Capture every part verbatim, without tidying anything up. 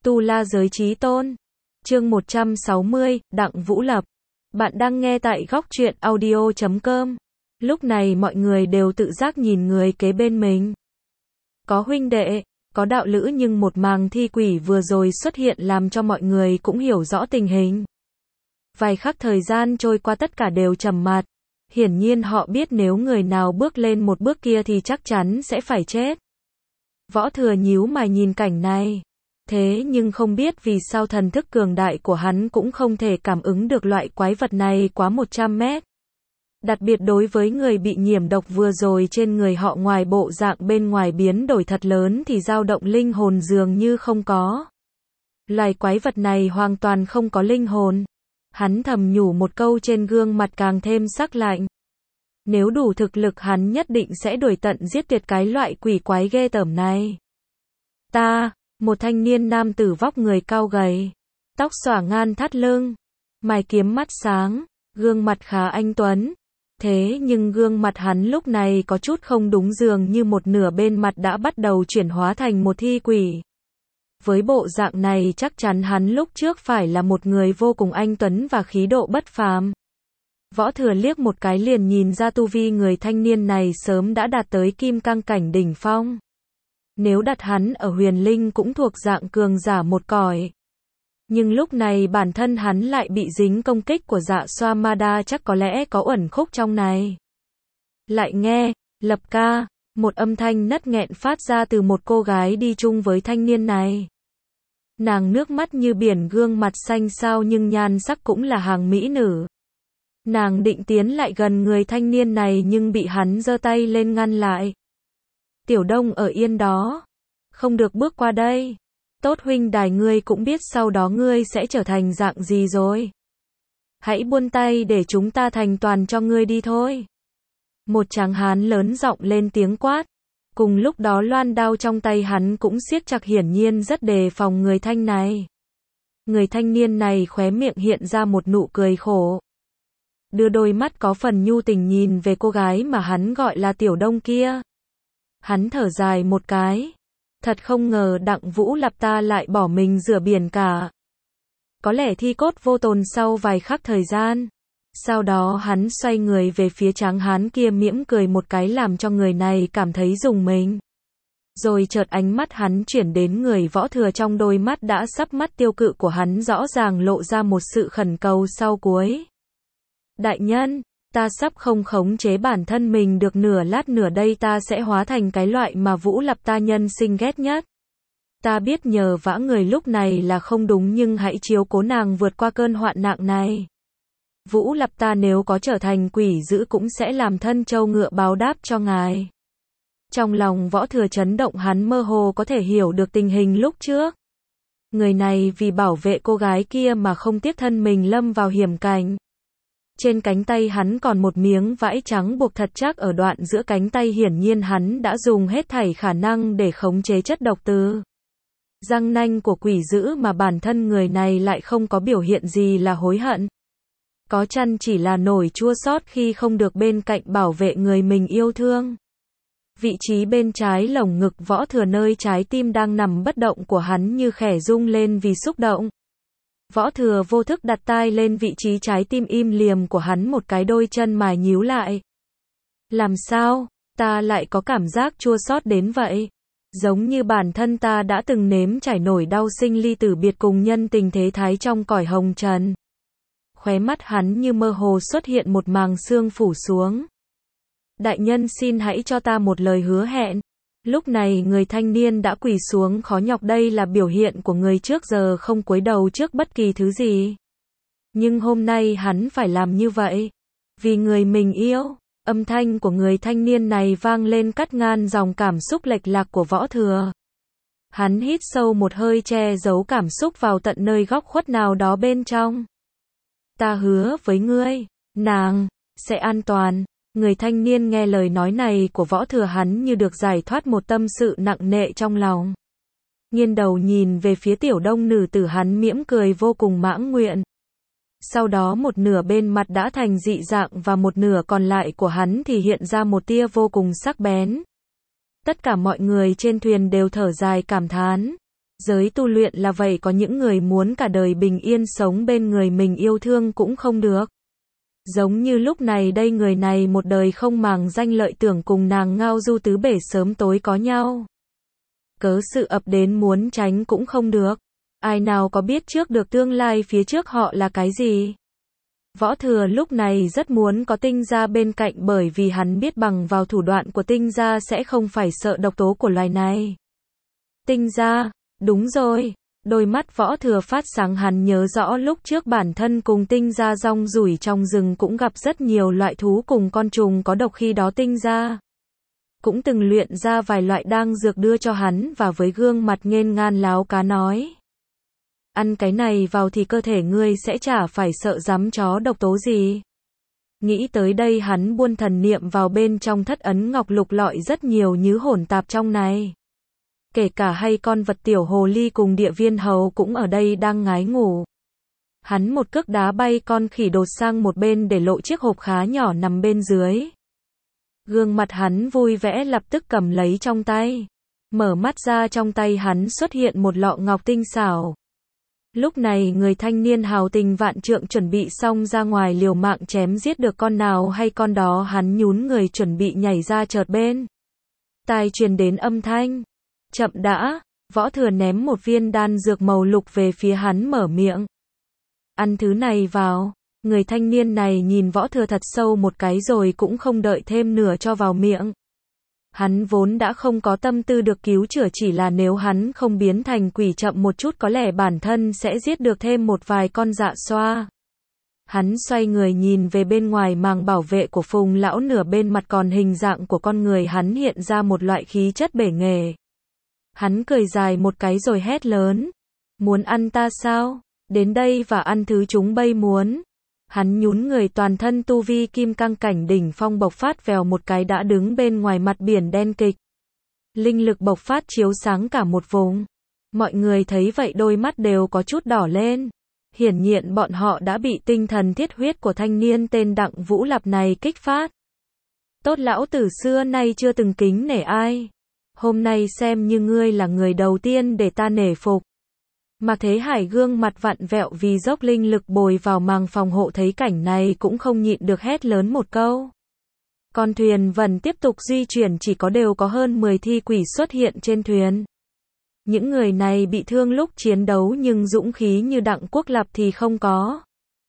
Tu La Giới Chí Tôn. Chương một trăm sáu mươi, Đặng Vũ Lập. Bạn đang nghe tại góc truyện audio chấm com. Lúc này mọi người đều tự giác nhìn người kế bên mình. Có huynh đệ, có đạo lữ, nhưng một màng thi quỷ vừa rồi xuất hiện làm cho mọi người cũng hiểu rõ tình hình. Vài khắc thời gian trôi qua tất cả đều trầm mặc. Hiển nhiên họ biết nếu người nào bước lên một bước kia thì chắc chắn sẽ phải chết. Võ Thừa nhíu mày nhìn cảnh này. Thế nhưng không biết vì sao thần thức cường đại của hắn cũng không thể cảm ứng được loại quái vật này quá một trăm mét. Đặc biệt đối với người bị nhiễm độc vừa rồi trên người họ, ngoài bộ dạng bên ngoài biến đổi thật lớn thì dao động linh hồn dường như không có. Loài quái vật này hoàn toàn không có linh hồn. Hắn thầm nhủ một câu, trên gương mặt càng thêm sắc lạnh. Nếu đủ thực lực hắn nhất định sẽ đuổi tận giết tuyệt cái loại quỷ quái ghê tởm này. Ta, một thanh niên nam tử vóc người cao gầy, tóc xõa ngang thắt lưng, mày kiếm mắt sáng, gương mặt khá anh tuấn. Thế nhưng gương mặt hắn lúc này có chút không đúng, dường như một nửa bên mặt đã bắt đầu chuyển hóa thành một thi quỷ. Với bộ dạng này chắc chắn hắn lúc trước phải là một người vô cùng anh tuấn và khí độ bất phàm. Võ Thừa liếc một cái liền nhìn ra tu vi người thanh niên này sớm đã đạt tới kim cang cảnh đỉnh phong. Nếu đặt hắn ở huyền linh cũng thuộc dạng cường giả một cõi. Nhưng lúc này bản thân hắn lại bị dính công kích của Dạ Xoa Ma Đa, chắc có lẽ có uẩn khúc trong này. Lại nghe, Lập ca, một âm thanh nấc nghẹn phát ra từ một cô gái đi chung với thanh niên này. Nàng nước mắt như biển, gương mặt xanh xao nhưng nhan sắc cũng là hàng mỹ nữ. Nàng định tiến lại gần người thanh niên này nhưng bị hắn giơ tay lên ngăn lại. Tiểu Đông ở yên đó, không được bước qua đây. Tốt huynh đài, ngươi cũng biết sau đó ngươi sẽ trở thành dạng gì rồi. Hãy buông tay để chúng ta thành toàn cho ngươi đi thôi. Một tráng hán lớn giọng lên tiếng quát. Cùng lúc đó loan đao trong tay hắn cũng siết chặt, hiển nhiên rất đề phòng người thanh này. Người thanh niên này khóe miệng hiện ra một nụ cười khổ. Đưa đôi mắt có phần nhu tình nhìn về cô gái mà hắn gọi là Tiểu Đông kia. Hắn thở dài một cái. Thật không ngờ Đặng Vũ Lập ta lại bỏ mình rửa biển cả. Có lẽ thi cốt vô tồn. Sau vài khắc thời gian, sau đó hắn xoay người về phía tráng hán kia, mỉm cười một cái làm cho người này cảm thấy rùng mình. Rồi chợt ánh mắt hắn chuyển đến người Võ Thừa, trong đôi mắt đã sắp mắt tiêu cự của hắn rõ ràng lộ ra một sự khẩn cầu sau cuối. Đại nhân, ta sắp không khống chế bản thân mình được, nửa lát nữa đây ta sẽ hóa thành cái loại mà Vũ Lập ta nhân sinh ghét nhất. Ta biết nhờ vả người lúc này là không đúng, nhưng hãy chiếu cố nàng vượt qua cơn hoạn nạn này. Vũ Lập ta nếu có trở thành quỷ dữ cũng sẽ làm thân trâu ngựa báo đáp cho ngài. Trong lòng Võ Thừa chấn động, hắn mơ hồ có thể hiểu được tình hình lúc trước. Người này vì bảo vệ cô gái kia mà không tiếc thân mình lâm vào hiểm cảnh. Trên cánh tay hắn còn một miếng vải trắng buộc thật chắc ở đoạn giữa cánh tay, hiển nhiên hắn đã dùng hết thảy khả năng để khống chế chất độc từ răng nanh của quỷ dữ, mà bản thân người này lại không có biểu hiện gì là hối hận. Có chăng chỉ là nỗi chua xót khi không được bên cạnh bảo vệ người mình yêu thương. Vị trí bên trái lồng ngực Võ Thừa, nơi trái tim đang nằm bất động của hắn như khẽ rung lên vì xúc động. Võ Thừa vô thức đặt tai lên vị trí trái tim im liềm của hắn một cái, đôi chân mày nhíu lại. Làm sao, ta lại có cảm giác chua xót đến vậy? Giống như bản thân ta đã từng nếm trải nổi đau sinh ly tử biệt cùng nhân tình thế thái trong cõi hồng trần. Khóe mắt hắn như mơ hồ xuất hiện một màng sương phủ xuống. Đại nhân xin hãy cho ta một lời hứa hẹn. Lúc này người thanh niên đã quỳ xuống khó nhọc, đây là biểu hiện của người trước giờ không cúi đầu trước bất kỳ thứ gì. Nhưng hôm nay hắn phải làm như vậy. Vì người mình yêu. Âm thanh của người thanh niên này vang lên cắt ngang dòng cảm xúc lệch lạc của Võ Thừa. Hắn hít sâu một hơi, che giấu cảm xúc vào tận nơi góc khuất nào đó bên trong. Ta hứa với ngươi, nàng sẽ an toàn. Người thanh niên nghe lời nói này của Võ Thừa, hắn như được giải thoát một tâm sự nặng nề trong lòng. Nghiêng đầu nhìn về phía Tiểu Đông nữ tử, hắn mỉm cười vô cùng mãn nguyện. Sau đó một nửa bên mặt đã thành dị dạng và một nửa còn lại của hắn thì hiện ra một tia vô cùng sắc bén. Tất cả mọi người trên thuyền đều thở dài cảm thán. Giới tu luyện là vậy, có những người muốn cả đời bình yên sống bên người mình yêu thương cũng không được. Giống như lúc này đây, người này một đời không màng danh lợi, tưởng cùng nàng ngao du tứ bể sớm tối có nhau. Cớ sự ập đến muốn tránh cũng không được. Ai nào có biết trước được tương lai phía trước họ là cái gì? Võ Thừa lúc này rất muốn có Tinh Gia bên cạnh, bởi vì hắn biết bằng vào thủ đoạn của Tinh Gia sẽ không phải sợ độc tố của loài này. Tinh Gia, đúng rồi. Đôi mắt Võ Thừa phát sáng, hắn nhớ rõ lúc trước bản thân cùng Tinh Gia rong ruổi trong rừng cũng gặp rất nhiều loại thú cùng con trùng có độc, khi đó Tinh Gia cũng từng luyện ra vài loại đan dược đưa cho hắn, và với gương mặt nghênh ngang láo cá nói: ăn cái này vào thì cơ thể ngươi sẽ chả phải sợ dám chó độc tố gì. Nghĩ tới đây, hắn buôn thần niệm vào bên trong thất ấn ngọc, lục lọi rất nhiều như hỗn tạp trong này. Kể cả hay con vật tiểu hồ ly cùng địa viên hầu cũng ở đây đang ngái ngủ. Hắn một cước đá bay con khỉ đột sang một bên, để lộ chiếc hộp khá nhỏ nằm bên dưới. Gương mặt hắn vui vẻ, lập tức cầm lấy trong tay. Mở mắt ra, trong tay hắn xuất hiện một lọ ngọc tinh xảo. Lúc này người thanh niên hào tình vạn trượng chuẩn bị xong ra ngoài liều mạng chém giết được con nào hay con đó, hắn nhún người chuẩn bị nhảy ra, chợt bên tai truyền đến âm thanh: chậm đã. Võ Thừa ném một viên đan dược màu lục về phía hắn, mở miệng: ăn thứ này vào. Người thanh niên này nhìn Võ Thừa thật sâu một cái rồi cũng không đợi thêm nửa cho vào miệng. Hắn vốn đã không có tâm tư được cứu chữa, chỉ là nếu hắn không biến thành quỷ chậm một chút có lẽ bản thân sẽ giết được thêm một vài con dạ xoa. Hắn xoay người nhìn về bên ngoài màng bảo vệ của Phùng lão, nửa bên mặt còn hình dạng của con người, hắn hiện ra một loại khí chất bể nghề. Hắn cười dài một cái rồi hét lớn: muốn ăn ta sao? Đến đây và ăn thứ chúng bay muốn. Hắn nhún người, toàn thân tu vi kim cang cảnh đỉnh phong bộc phát, vèo một cái đã đứng bên ngoài mặt biển đen kịch. Linh lực bộc phát chiếu sáng cả một vùng. Mọi người thấy vậy đôi mắt đều có chút đỏ lên. Hiển nhiên bọn họ đã bị tinh thần thiết huyết của thanh niên tên Đặng Vũ Lạp này kích phát. Tốt, lão tử xưa nay chưa từng kính nể ai. Hôm nay xem như ngươi là người đầu tiên để ta nể phục. Mạc Thế Hải gương mặt vặn vẹo vì dốc linh lực bồi vào màng phòng hộ, thấy cảnh này cũng không nhịn được hét lớn một câu. Con thuyền vẫn tiếp tục di chuyển, chỉ có đều có hơn mười thi quỷ xuất hiện trên thuyền. Những người này bị thương lúc chiến đấu nhưng dũng khí như Đặng Quốc Lạp thì không có.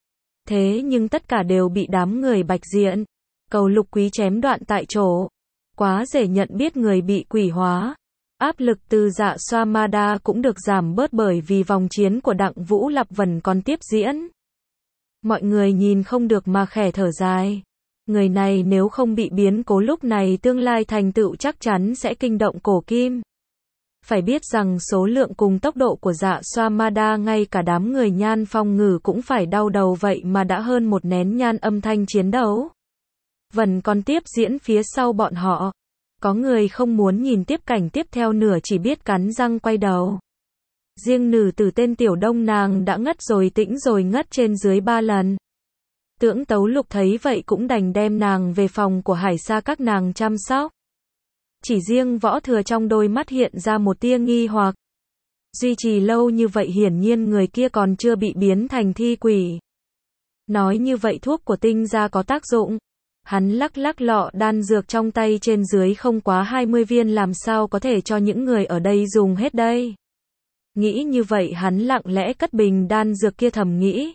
Thế nhưng tất cả đều bị đám người Bạch Diện, Cầu Lục Quý chém đoạn tại chỗ. Quá dễ nhận biết người bị quỷ hóa. Áp lực từ dạ xoa ma đa cũng được giảm bớt, bởi vì vòng chiến của Đặng Vũ Lạp vẫn còn tiếp diễn. Mọi người nhìn không được mà khẽ thở dài. Người này nếu không bị biến cố lúc này, tương lai thành tựu chắc chắn sẽ kinh động cổ kim. Phải biết rằng số lượng cùng tốc độ của dạ xoa ma đa, ngay cả đám người Nhan Phong Ngử cũng phải đau đầu, vậy mà đã hơn một nén nhan âm thanh chiến đấu vẫn còn tiếp diễn phía sau bọn họ. Có người không muốn nhìn tiếp cảnh tiếp theo nữa, chỉ biết cắn răng quay đầu. Riêng nữ tử tên Tiểu Đông, nàng đã ngất rồi tĩnh rồi ngất trên dưới ba lần. Tưởng Tấu Lục thấy vậy cũng đành đem nàng về phòng của Hải Sa các nàng chăm sóc. Chỉ riêng Võ Thừa trong đôi mắt hiện ra một tia nghi hoặc. Duy trì lâu như vậy hiển nhiên người kia còn chưa bị biến thành thi quỷ. Nói như vậy thuốc của Tinh Gia có tác dụng. Hắn lắc lắc lọ đan dược trong tay, trên dưới không quá hai mươi viên, làm sao có thể cho những người ở đây dùng hết đây. Nghĩ như vậy hắn lặng lẽ cất bình đan dược kia, thầm nghĩ: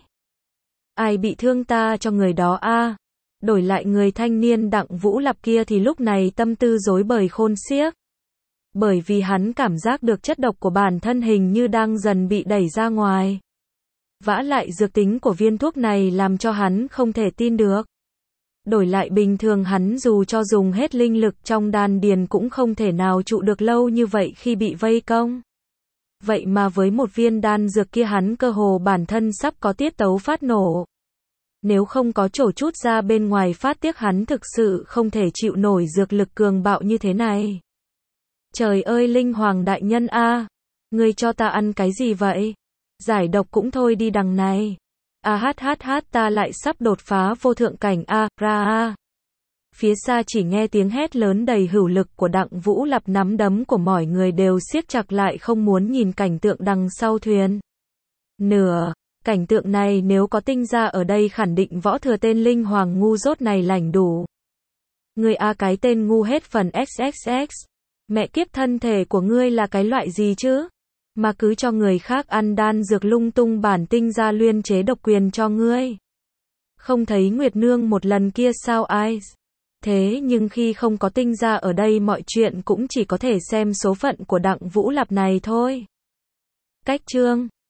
ai bị thương ta cho người đó a. À. Đổi lại người thanh niên Đặng Vũ Lạp kia thì lúc này tâm tư rối bời khôn xiếc. Bởi vì hắn cảm giác được chất độc của bản thân hình như đang dần bị đẩy ra ngoài. Vả lại dược tính của viên thuốc này làm cho hắn không thể tin được. Đổi lại bình thường hắn dù cho dùng hết linh lực trong đan điền cũng không thể nào trụ được lâu như vậy khi bị vây công. Vậy mà với một viên đan dược kia hắn cơ hồ bản thân sắp có tiết tấu phát nổ. Nếu không có chỗ chút ra bên ngoài phát tiết, hắn thực sự không thể chịu nổi dược lực cường bạo như thế này. Trời ơi, Linh Hoàng đại nhân a, à, ngươi cho ta ăn cái gì vậy? Giải độc cũng thôi đi đằng này. A hát hát hát, ta lại sắp đột phá vô thượng cảnh a, ra a. Phía xa chỉ nghe tiếng hét lớn đầy hữu lực của Đặng Vũ Lạp, nắm đấm của mọi người đều siết chặt lại không muốn nhìn cảnh tượng đằng sau thuyền. Nửa, cảnh tượng này nếu có Tinh Gia ở đây khẳng định Võ Thừa tên linh hoàng ngu dốt này lành đủ. Ngươi a cái tên ngu hết phần xx x. Mẹ kiếp, thân thể của ngươi là cái loại gì chứ? Mà cứ cho người khác ăn đan dược lung tung, bản Tinh Gia luyên chế độc quyền cho ngươi. Không thấy Nguyệt Nương một lần kia sao ai? Thế nhưng khi không có Tinh Gia ở đây mọi chuyện cũng chỉ có thể xem số phận của Đặng Vũ Lạp này thôi. Cách chương